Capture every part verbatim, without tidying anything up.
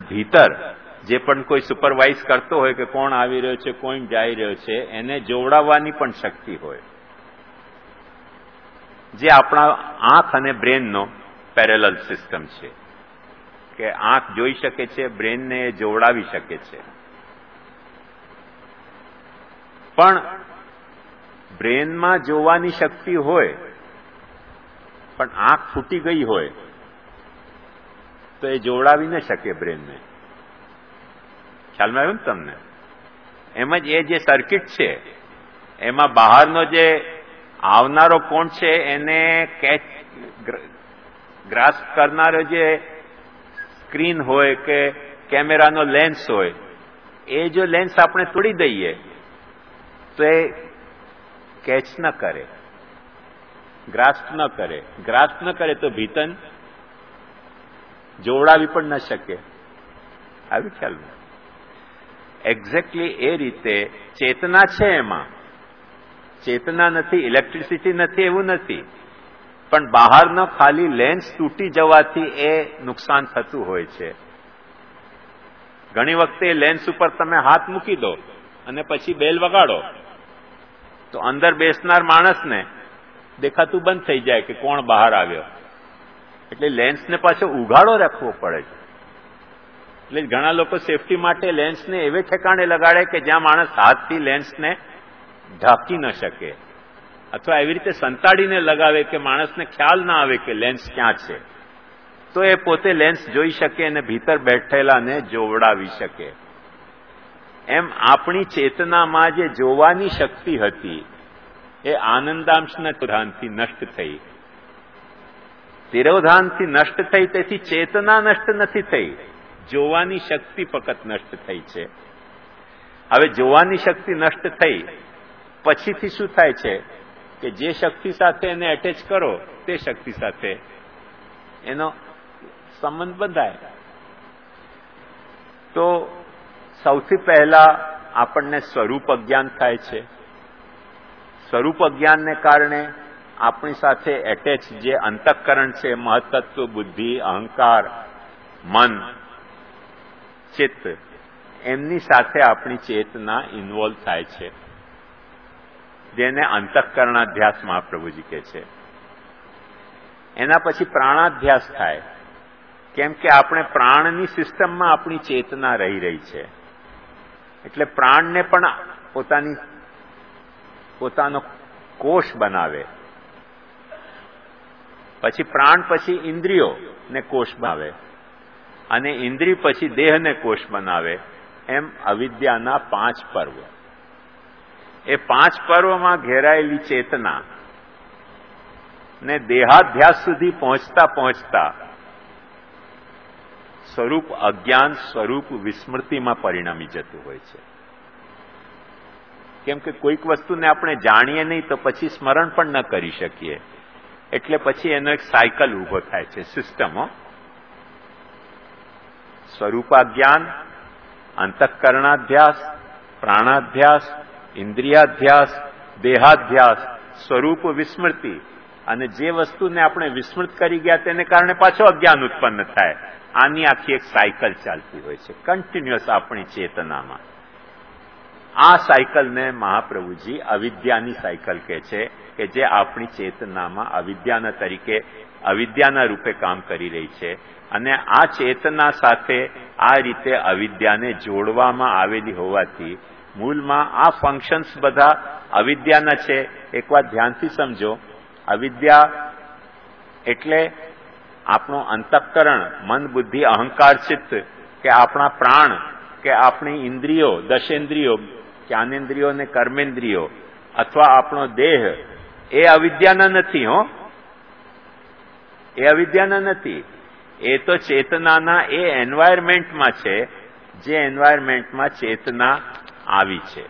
ભીતર જે પણ કોઈ સુપરવાઇઝ કરતો હોય કે કોણ આવી રહ્યો છે, કોણ જઈ રહ્યો છે, એને જોવડાવવાની પણ શક્તિ હોય, જે આપણા આંખ અને બ્રેનનો પેરેલલ સિસ્ટમ છે કે આંખ જોઈ શકે છે, બ્રેનને જોવડાવી શકે છે. પણ બ્રેનમાં જોવાની શક્તિ હોય પણ આંખ ફૂટી ગઈ હોય તો એ જોવડાવી ન શકે બ્રેનને. ખ્યાલમાં આવ્યું ને તમને? એમ જ એ જે સર્કિટ છે એમાં બહારનો જે આવનારો કોણ છે એને કેચ ગ્રાસ્પ કરનારો જે સ્ક્રીન હોય કે કેમેરાનો લેન્સ હોય, એ જો લેન્સ આપણે તોડી દઈએ તો એ કેચ ન કરે, ગ્રાસ્પ ન કરે. ગ્રાસ્પ ન કરે તો ભીતન જોવડાવી પણ ન શકે. આવી ખ્યાલમાં? એક્ઝેક્ટલી એ રીતે ચેતના છે, એમાં ચેતના નથી, ઇલેક્ટ્રિસિટી નથી એવું નથી, પણ બહારનો ખાલી લેન્સ તૂટી જવાથી એ નુકસાન થતું હોય છે. ઘણી વખતે લેન્સ ઉપર તમે હાથ મૂકી દો અને પછી બેલ વગાડો તો અંદર બેસનાર માણસને દેખાતું બંધ થઈ જાય કે કોણ બહાર આવ્યો. એટલે લેન્સને પાછો ઉઘાડો રાખવો પડે છે. એટલે ઘણા લોકો સેફટી માટે લેન્સને એવે ઠેકાણે લગાડે કે જ્યાં માણસ હાથથી લેન્સને ઢાંકી ન શકે, અથવા એવી રીતે સંતાડીને લગાવે કે માણસને ખ્યાલ ના આવે કે લેન્સ ક્યાં છે, તો એ પોતે લેન્સ જોઈ શકે અને ભીતર બેઠેલાને જોવડાવી શકે. એમ આપણી ચેતનામાં જે જોવાની શક્તિ હતી એ આનંદાંશના તિરોધાનથી નષ્ટ થઈ. તિરોધાનથી નષ્ટ થઈ, તેથી ચેતના નષ્ટ નથી થઈ, જોવાની શક્તિ ફક્ત નષ્ટ થઈ છે. હવે જોવાની શક્તિ નષ્ટ થઈ પછીથી શું થાય છે કે જે શક્તિ સાથે એને એટેચ કરો તે શક્તિ સાથે એનો સંબંધ બંધાય. તો સૌથી પહેલા આપણને સ્વરૂપ અજ્ઞાન થાય છે. સ્વરૂપ અજ્ઞાનને કારણે આપણી સાથે એટેચ જે અંતઃકરણ છે, મહત્તત્વ, બુદ્ધિ, અહંકાર, મન, ચિત્ત, એમની સાથે આપણી ચેતના ઇન્વોલ્વ થાય છે, જેને અંતઃકરણાધ્યાસ મહાપ્રભુજી કહે છે. એના પછી પ્રાણાધ્યાસ થાય, કેમ કે આપણે પ્રાણની સિસ્ટમમાં આપણી ચેતના રહી રહી છે. એટલે પ્રાણને પણ પોતાની પોતાનો કોષ બનાવે. પછી પ્રાણ પછી ઇન્દ્રિયોને કોષ બનાવે અને ઇન્દ્રિય પછી દેહને કોષ બનાવે. એમ અવિદ્યાના પાંચ પર્વ. એ પાંચ પર્વમાં ઘેરાયેલી ચેતના ને દેહાધ્યાસ સુધી પહોંચતા પહોંચતા સ્વરૂપ અજ્ઞાન, સ્વરૂપ વિસ્મૃતિમાં પરિણમી જતું હોય છે. કેમ કે કોઈક વસ્તુને આપણે જાણીએ નહીં તો પછી સ્મરણ પણ ન કરી શકીએ. એટલે પછી એનો એક સાયકલ ઉભો થાય છે, સિસ્ટમો. સ્વરૂપાજ્ઞાન, અંતઃકરણાધ્યાસ, પ્રાણાધ્યાસ, ઇન્દ્રિયાધ્યાસ, દેહાધ્યાસ, સ્વરૂપ વિસ્મૃતિ. અને જે વસ્તુને આપણે વિસ્મૃત કરી ગયા તેને કારણે પાછો અજ્ઞાન ઉત્પન્ન થાય. આની આખી એક સાયકલ ચાલતી હોય છે કન્ટિન્યુઅસ આપણી ચેતનામાં. આ સાયકલને મહાપ્રભુજી અવિદ્યાની સાયકલ કહે છે, કે જે આપણી ચેતનામાં અવિદ્યાના તરીકે, અવિદ્યાના રૂપે કામ કરી રહી છે. અને આ ચેતના સાથે આ રીતે અવિદ્યાને જોડવામાં આવેલી હોવાથી મૂળમાં આ ફંક્શન્સ બધા અવિદ્યાના છે. એક વાત ધ્યાનથી સમજો, અવિદ્યા એટલે આપણું અંતઃકરણ, મન, બુદ્ધિ, અહંકાર, ચિત્ત, કે આપણા પ્રાણ, કે આપણી ઇન્દ્રિયો, દશેન્દ્રિયો, જ્ઞાનેન્દ્રિયો અને કર્મેન્દ્રિયો, અથવા આપણો દેહ, એ અવિદ્યાના નથી. હો, એ અવિદ્યાના નથી. એ તો ચેતનાના એ એન્વાયરમેન્ટમાં છે, જે એન્વાયરમેન્ટમાં ચેતના આવી છે.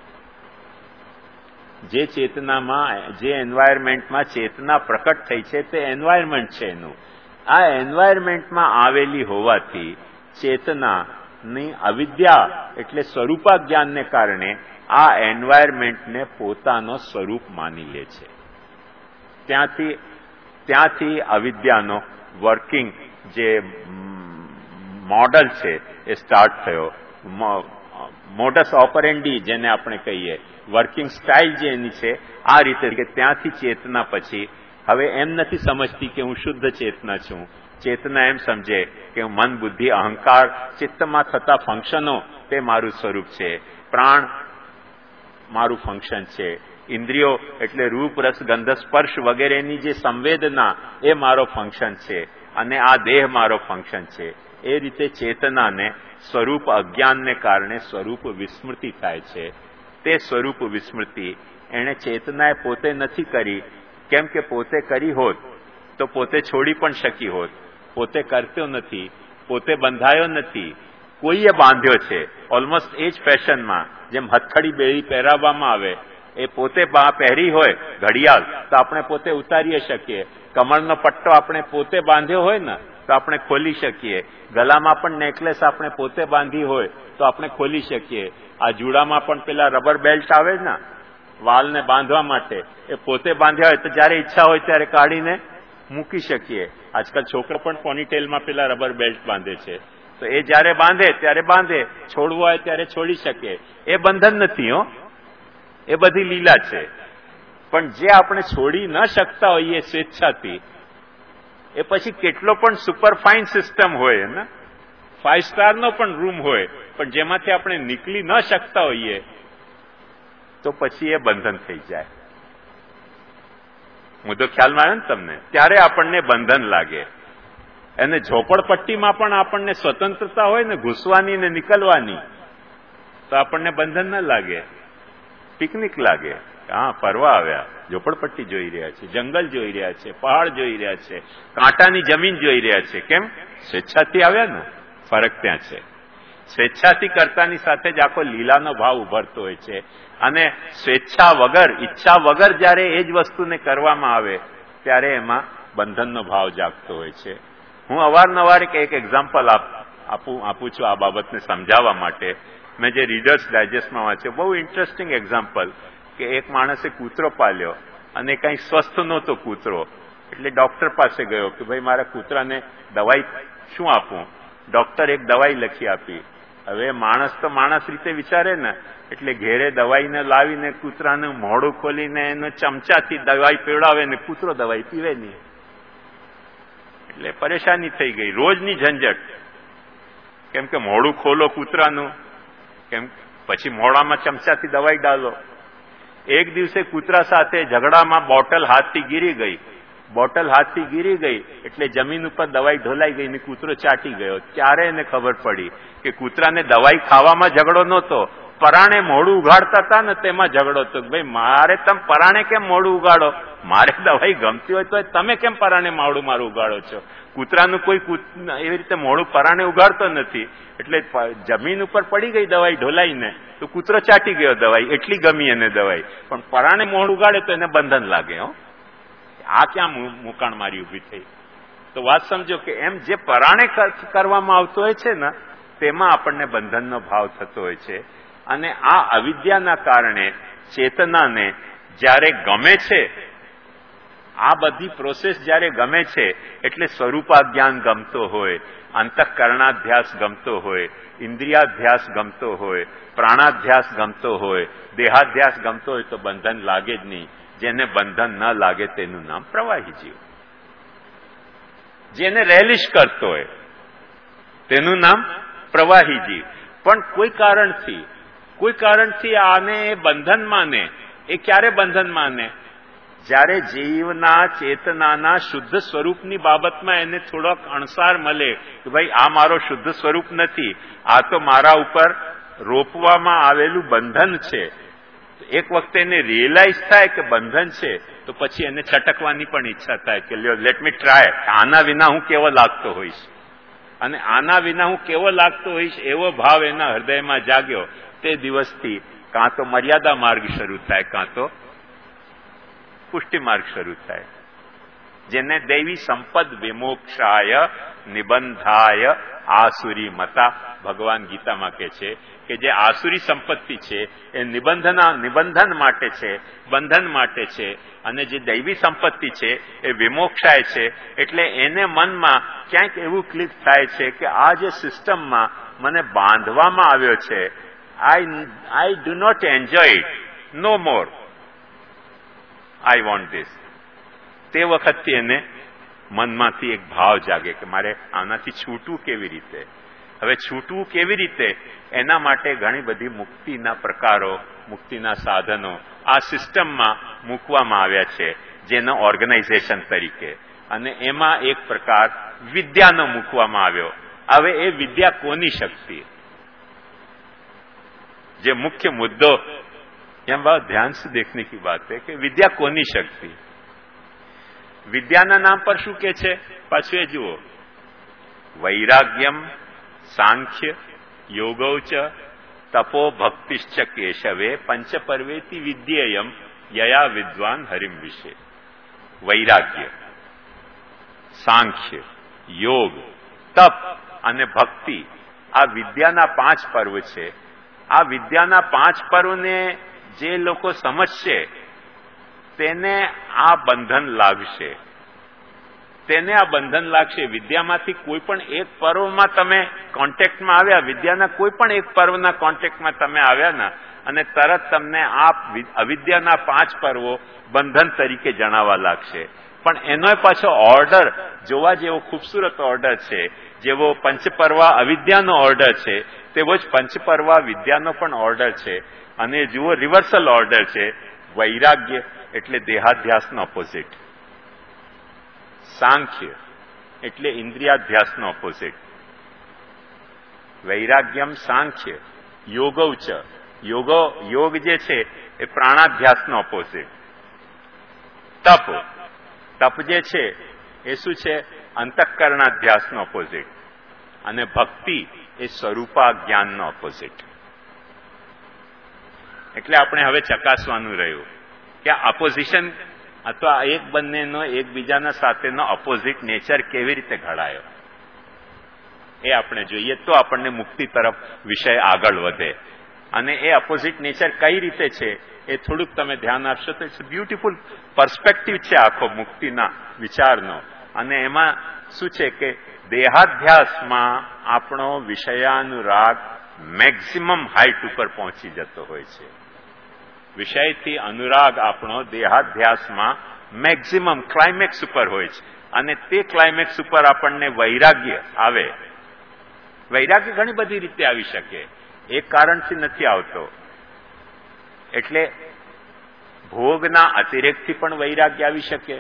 જે ચેતનામાં, જે એન્વાયરમેન્ટમાં ચેતના પ્રકટ થઈ છે તે એન્વાયરમેન્ટ છે એનું. આ એન્વાયરમેન્ટમાં આવેલી હોવાથી ચેતનાની અવિદ્યા એટલે સ્વરૂપાજ્ઞાનને કારણે આ એન્વાયરમેન્ટને પોતાનો સ્વરૂપ માની લે છે. ત્યાંથી ત્યાંથી અવિદ્યાનો વર્કિંગ, જે મોડલ છે એ સ્ટાર્ટ થયો. મોડસ ઓપરેન્ડી જેને આપણે કહીએ, વર્કિંગ સ્ટાઇલ જે એની છે આ રીતે કે ત્યાંથી ચેતના પછી હવે એમ નથી સમજતી કે હું શુદ્ધ ચેતના છું. ચેતના એમ સમજે કે હું મન, બુદ્ધિ, અહંકાર, ચિત્તમાં થતા ફંક્શનો તે મારું સ્વરૂપ છે. પ્રાણ મારું ફંક્શન છે. ઇન્દ્રિયો એટલે રૂપ, રસ, ગંધ, સ્પર્શ વગેરેની જે સંવેદના એ મારો ફંક્શન છે અને આ દેહ મારો ફંક્શન છે. એ રીતે ચેતનાને સ્વરૂપ અજ્ઞાનને કારણે સ્વરૂપ વિસ્મૃતિ થાય છે. તે સ્વરૂપ વિસ્મૃતિ એણે ચેતનાએ પોતે નથી કરી, કેમ કે પોતે કરી હોત તો પોતે છોડી પણ શકી હોત. પોતે કરતો નથી, પોતે બંધાયો નથી, કોઈએ બાંધ્યો છે. ઓલમોસ્ટ એ જ ફેશનમાં જેમ હથખડી બેડી પહેરાવવામાં આવે, એ પોતે પહેરી હોય ઘડિયાળ તો આપણે પોતે ઉતારી શકીએ. કમરનો પટ્ટો આપણે પોતે બાંધ્યો હોય ને તો આપણે ખોલી શકીએ. ગલામાં પણ નેકલેસ આપણે પોતે બાંધી હોય તો આપણે ખોલી શકીએ. આ જુડામાં પણ પેલા રબર બેલ્ટ આવે ને વાલને બાંધવા માટે, એ પોતે બાંધ્યા હોય તો જયારે ઈચ્છા હોય ત્યારે કાઢીને મૂકી શકીએ. આજકાલ છોકરો પણ પોનીટેલમાં પેલા રબર બેલ્ટ બાંધે છે, તો એ જયારે બાંધે ત્યારે બાંધે, છોડવું હોય ત્યારે છોડી શકે. એ બંધન નથી હો, એ બધી લીલા છે. પણ જે આપણે છોડી ન શકતા હોઈએ સ્વેચ્છાથી, એ પછી કેટલો પણ સુપરફાઇન સિસ્ટમ હોય ને, ફાઈવ સ્ટારનો પણ રૂમ હોય, પણ જેમાંથી આપણે નીકળી ન શકતા હોઈએ તો પછી એ બંધન થઈ જાય. મુદ્દો ખ્યાલમાં આવ્યો ને તમને? ત્યારે આપણને બંધન લાગે. અને ઝોપડપટ્ટીમાં પણ આપણને સ્વતંત્રતા હોય ને ઘૂસવાની ને નીકળવાની, તો આપણને બંધન ન લાગે, પિકનિક લાગે. હા, ફરવા આવ્યા, ઝોપડપટ્ટી જોઈ રહ્યા છે, જંગલ જોઈ રહ્યા છે, પહાડ જોઈ રહ્યા છે, કાંટાની જમીન જોઈ રહ્યા છે. કેમ? સ્વેચ્છાથી આવ્યા ને. ફરક ત્યાં છે. સ્વેચ્છાથી કરતાની સાથે જ આખો લીલાનો ભાવ ઉભરતો હોય છે. અને સ્વેચ્છા વગર, ઈચ્છા વગર જયારે એ જ વસ્તુને કરવામાં આવે ત્યારે એમાં બંધનનો ભાવ જાગતો હોય છે. હું અવારનવાર એક એક્ઝામ્પલ આપું આપું છું આ બાબતને સમજાવવા માટે. મેં જે રીડર્સ ડાયજેસ્ટમાં વાંચ્યો, બહુ ઇન્ટરેસ્ટિંગ એક્ઝામ્પલ, કે એક માણસે કૂતરો પાલ્યો અને કંઈ સ્વસ્થ નહોતો કૂતરો, એટલે ડોક્ટર પાસે ગયો કે ભાઈ મારા કૂતરાને દવાઈ શું આપું? ડોક્ટર એક દવાઈ લખી આપી. હવે માણસ તો માણસ રીતે વિચારે ને, એટલે ઘેરે દવાઈને લાવીને કૂતરાનું મોઢું ખોલીને એને ચમચાથી દવાઈ પીવડાવે ને કૂતરો દવાઈ પીવે નહીં. એટલે પરેશાની થઈ ગઈ, રોજની ઝંઝટ. કેમ કે મોઢું ખોલો કૂતરાનું, કેમ પછી મોઢામાં ચમચાથી દવાઈ ડાલો. એક દિવસે કૂતરા સાથે ઝઘડામાં બોટલ હાથથી ગીરી ગઈ. બોટલ હાથથી ગીરી ગઈ એટલે જમીન ઉપર દવાઈ ઢોલાઈ ગઈ ને કૂતરો ચાટી ગયો. ત્યારે એને ખબર પડી કે કૂતરાને દવાઈ ખાવામાં ઝઘડો નહોતો, પરાણે મોઢું ઉગાડતા હતા ને તેમાં ઝઘડો હતો. ભાઈ મારે તમે પરાણે કેમ મોઢું ઉગાડો? મારે દવાઈ ગમતી હોય તો તમે કેમ પરાણે મોઢું મારું ઉગાડો છો? કૂતરાનું કોઈ એવી રીતે મોઢું પરાણે ઉગાડતો નથી. એટલે જમીન ઉપર પડી ગઈ દવાઈ ઢોલાઈને તો કૂતરો ચાટી ગયો દવાઈ, એટલી ગમી એને દવાઈ. પણ પરાણે મોઢું ઉગાડે તો એને બંધન લાગે. હો, આ ક્યાં મુકાણ મારી ઉભી થઈ? તો વાત સમજો કે એમ જે પરાણે કરવામાં આવતો હોય છે ને તેમાં આપણને બંધનનો ભાવ થતો હોય છે. અને આ અવિદ્યાના કારણે ચેતનાને જ્યારે ગમે છે, આ બધી પ્રોસેસ જ્યારે ગમે છે એટલે સ્વરૂપાજ્ઞાન ગમતો હોય, અંતઃકરણાધ્યાસ ગમતો હોય, ઇન્દ્રિયાધ્યાસ ગમતો હોય, પ્રાણાધ્યાસ ગમતો હોય, દેહાધ્યાસ ગમતો હોય તો બંધન લાગે જ નહીં. જેને બંધન ન લાગે તેનું નામ પ્રવાહી જીવ. જેને રેલિશ કરતો હોય તેનું નામ પ્રવાહી જીવ. પણ કોઈ કારણથી કોઈ કારણથી આને બંધન માને. એ ક્યારે બંધન માને? જ્યારે જીવના ચેતનાના શુદ્ધ સ્વરૂપની બાબતમાં એને થોડોક અણસાર મળે કે ભાઈ આ મારો શુદ્ધ સ્વરૂપ નથી, આ તો મારા ઉપર રોપવામાં આવેલું બંધન છે. એક વખતે એને રિયલાઇઝ થાય કે બંધન છે તો પછી એને છટકવાની પણ ઈચ્છા થાય કે લ્યો લેટ મી ટ્રાય, આના વિના હું કેવો લાગતો હોઈશ. અને આના વિના હું કેવો લાગતો હોઈશ એવો ભાવ એના હૃદયમાં જાગ્યો. તે દિવસથી કાં તો મર્યાદા માર્ગ શરૂ થાય, કાં તો પુષ્ટિ માર્ગ શરૂ થાય. જેને દૈવી સંપદ વિમોક્ષાય નિબંધાય આસુરી મતા ભગવાન ગીતામાં કહે છે કે જે આસુરી સંપત્તિ છે એ નિબંધના નિબંધન માટે છે, બંધન માટે છે, અને જે દૈવી સંપત્તિ છે એ વિમોક્ષાય છે. એટલે એને મનમાં ક્યાંક એવું ક્લિક થાય છે કે આ જે સિસ્ટમમાં મને બાંધવામાં આવ્યો છે, I I do not enjoy it no more, I want this. તે વખતથી એને મનમાંથી એક ભાવ જાગે કે મારે આનાથી છૂટવું કેવી રીતે. હવે છૂટવું કેવી રીતે એના માટે ઘણી બધી મુક્તિના પ્રકારો, મુક્તિના સાધનો આ સિસ્ટમમાં મૂકવામાં આવ્યા છે, જેનો ઓર્ગેનાઇઝેશન તરીકે. અને એમાં એક પ્રકાર વિદ્યાનો મૂકવામાં આવ્યો. હવે એ વિદ્યા કોની શક્તિ, જે મુખ્ય મુદ્દો એમ बहुत ध्यान से देखने की बात है कि विद्या कोनी शक्ति. વિદ્યાના નામ પર શું કે છે પાછું એ જુઓ, વૈરાગ્યમ સાંખ્ય યોગૌચ તપો ભક્તિશ્ચ કેશવે પંચ પર્વેતિ વિદ્યેયમ યયા વિદ્વાન હરિમ વિશે. વૈરાગ્ય, સાંખ્ય, યોગ, તપ અને ભક્તિ આ વિદ્યાના પાંચ પર્વ છે. આ વિદ્યાના પાંચ પર્વને જે લોકો સમજશે તેને આ બંધન લાગશે, તેને આ બંધન લાગશે. વિદ્યામાંથી કોઈ પણ એક પર્વમાં તમે કોન્ટેક્ટમાં આવ્યા, વિદ્યાના કોઈ પણ એક પર્વના કોન્ટેક્ટમાં તમે આવ્યા ના, અને તરત તમને આ અવિદ્યાના પાંચ પર્વો બંધન તરીકે જણાવવા લાગશે. પણ એનો પાછો ઓર્ડર જોવા જેવો ખૂબસૂરત ઓર્ડર છે. જેવો પંચપર્વા અવિદ્યાનો ઓર્ડર છે તેવો જ પંચપર્વા વિદ્યાનો પણ ઓર્ડર છે. અને જુઓ રિવર્સલ ઓર્ડર છે. વૈરાગ્ય એટલે દેહાધ્યાસનો ઓપોઝિટ, સાંખ્ય એટલે ઇન્દ્રિયાધ્યાસનો ઓપોઝિટ. વૈરાગ્યમ સાંખ્ય યોગૌચ, યોગો યોગ જે છે એ પ્રાણાધ્યાસનો ઓપોઝિટ. તપ, તપ જે છે એ શું છે, અંતઃકરણાધ્યાસનો ઓપોઝિટ. અને ભક્તિ એ સ્વરૂપા જ્ઞાનનો ઓપોઝિટ. એટલે આપણે હવે ચકાસવાનું રહ્યું કે આ ઓપોઝિશન અથવા એક બંનેનો એકબીજાના સાથેનો ઓપોઝિટ નેચર કેવી રીતે ઘડાયો એ આપણે જોઈએ તો આપણને મુક્તિ તરફ વિષય આગળ વધે. અને એ ઓપોઝિટ નેચર કઈ રીતે છે એ થોડુંક તમે ધ્યાન આપશો તો ઇટ્સ બ્યુટીફુલ પર્સ્પેક્ટિવ છે આખો મુક્તિના વિચારનો. અને એમાં શું છે કે દેહાધ્યાસમાં આપણો વિષયાનુરાગ મેક્સિમમ હાઈટ ઉપર પહોંચી જતો હોય છે. વિષયથી અનુરાગ આપણો દેહાધ્યાસમાં મેક્સિમમ ક્લાઇમેક્સ ઉપર હોય છે. અને તે ક્લાઇમેક્સ ઉપર આપણને વૈરાગ્ય આવે. વૈરાગ્ય ઘણી બધી રીતે આવી શકે, એક કારણથી નથી આવતો. એટલે ભોગના અતિરેકથી પણ વૈરાગ્ય આવી શકે,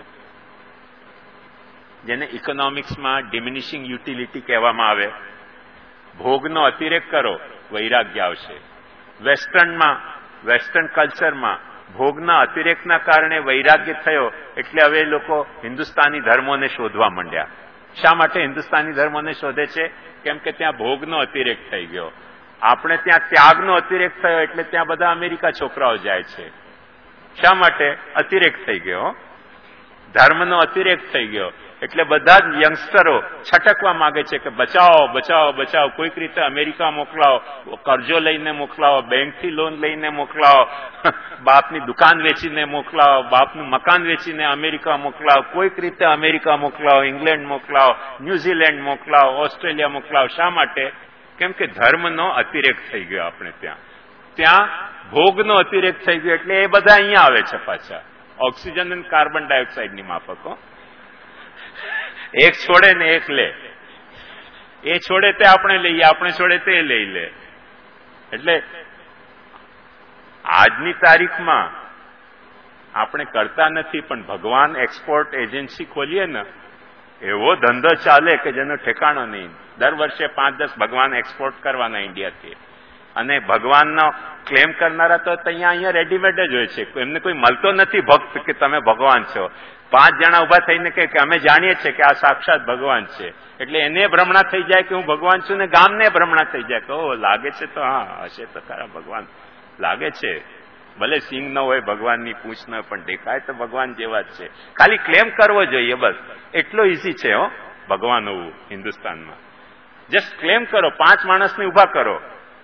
જેને ઇકોનોમિક્સમાં ડિમિનિશિંગ યુટિલિટી કહેવામાં આવે. ભોગનો અતિરેક કરો, વૈરાગ્ય આવશે. વેસ્ટર્નમાં વેસ્ટર્ન કલ્ચરમાં ભોગના અતિરેકના કારણે વૈરાગ્ય થયો, એટલે હવે લોકો હિન્દુસ્તાની ધર્મોને શોધવા માંડ્યા. શા માટે હિન્દુસ્તાની ધર્મોને શોધે છે? કેમ કે ત્યાં ભોગનો અતિરેક થઈ ગયો. આપણે ત્યાં ત્યાગનો અતિરેક થયો, એટલે ત્યાં બધા અમેરિકા છોકરાઓ જાય છે. શા માટે? અતિરેક થઈ ગયો, ધર્મનો અતિરેક થઈ ગયો. એટલે બધા જ યંગસ્ટરો છટકવા માંગે છે કે બચાવો બચાવો બચાવો, કોઈક રીતે અમેરિકા મોકલાવો, કરજો લઈને મોકલાવો, બેંકથી લોન લઈને મોકલાવો, બાપની દુકાન વેચીને મોકલાવો, બાપનું મકાન વેચીને અમેરિકા મોકલાવો, કોઈક રીતે અમેરિકા મોકલાવો, ઇંગ્લેન્ડ મોકલાવો, ન્યુઝીલેન્ડ મોકલાવો, ઓસ્ટ્રેલિયા મોકલાવો. શા માટે? કેમ કે ધર્મનો અતિરેક થઈ ગયો આપણે ત્યાં. ત્યાં ભોગનો અતિરેક થઈ ગયો, એટલે એ બધા અહીંયા આવે છે પાછા. ઓક્સિજન અને કાર્બન ડાયોક્સાઇડની માફકો એક છોડે ને એક લે. એ છોડે તે આપણે લઈએ, આપણે છોડે તે લઈ લે. એટલે આજની તારીખમાં આપણે કરતા નથી, પણ ભગવાન એક્સપોર્ટ એજન્સી ખોલીએ ને એવો ધંધો ચાલે કે જેનો ઠેકાણો નહીં. દર વર્ષે પાંચ દસ ભગવાન એક્સપોર્ટ કરવાના ઇન્ડિયાથી. અને ભગવાનનો ક્લેમ કરનારા તો અહીંયા અહીંયા રેડીમેડ જ હોય છે. એમને કોઈ મળતો નથી ભક્ત કે તમે ભગવાન છો. પાંચ જણા ઉભા થઈને કે અમે જાણીએ છીએ કે આ સાક્ષાત ભગવાન છે, એટલે એને ભ્રમણા થઈ જાય કે હું ભગવાન છું, ને ગામને ભ્રમણા થઈ જાય કે ઓ લાગે છે તો હા હશે તો ખરા ભગવાન લાગે છે. ભલે સિંગ ન હોય, ભગવાનની પૂંછ ન પણ દેખાય તો ભગવાન જેવા જ છે. ખાલી ક્લેમ કરવો જોઈએ બસ. એટલો ઇઝી છે હો ભગવાન હોવું હિન્દુસ્તાનમાં. જસ્ટ ક્લેમ કરો, પાંચ માણસને ઉભા કરો.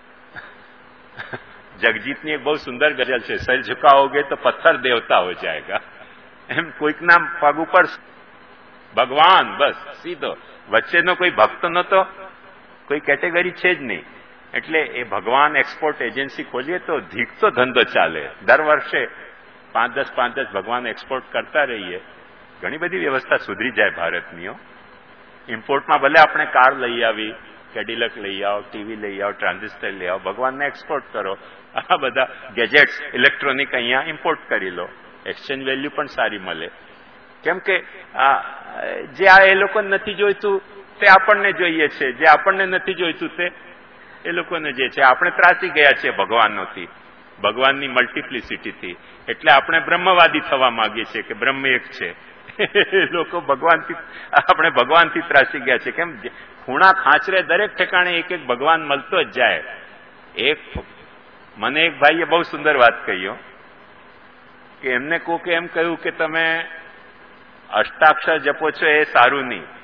જગજીતની એક બહુ સુંદર ગઝલ છે, સર ઝુકાઓગે તો પથ્થર દેવતા હો જાયગા. એમ કોઈકના પગ ઉપર ભગવાન બસ સીધો, વચ્ચેનો કોઈ ભક્ત નતો, કોઈ કેટેગરી છે જ નહીં. એટલે એ ભગવાન એક્સપોર્ટ એજન્સી ખોલીએ તો ધીકતો ધંધો ચાલે. દર વર્ષે પાંચ દસ પાંચ દસ ભગવાન એક્સપોર્ટ કરતા રહીએ, ઘણી બધી વ્યવસ્થા સુધરી જાય ભારતનીઓ. ઇમ્પોર્ટમાં ભલે આપણે કાર લઈ આવી, કેડિલક લઈ આવો, ટીવી લઈ આવો, ટ્રાન્ઝિસ્ટર લઈ આવો, ભગવાનને એક્સપોર્ટ કરો. આ બધા ગેજેટ્સ ઇલેક્ટ્રોનિક અહીંયા ઇમ્પોર્ટ કરી લો, એક્સચેન્જ વેલ્યુ પણ સારી મળે. કેમ કે જે આ એ લોકોને નથી જોઈતું તે આપણને જોઈએ છે, જે આપણને નથી જોઈતું તે એ લોકોને જે છે. આપણે ત્રાસી ગયા છીએ ભગવાનોથી, ભગવાનની મલ્ટિપ્લિસિટીથી. એટલે આપણે બ્રહ્મવાદી થવા માંગીએ છીએ કે બ્રહ્મ એક છે. લોકો ભગવાનથી, આપણે ભગવાનથી ત્રાસી ગયા છે. કેમ ખૂણા ખાંચરે દરેક ઠેકાણે એક એક ભગવાન મળતો જ જાય. એક મને એક ભાઈએ બહુ સુંદર વાત કહી કે એમને કોકે એમ કહ્યું કે તમે અષ્ટાક્ષર જપો છો એ સારું નહીં,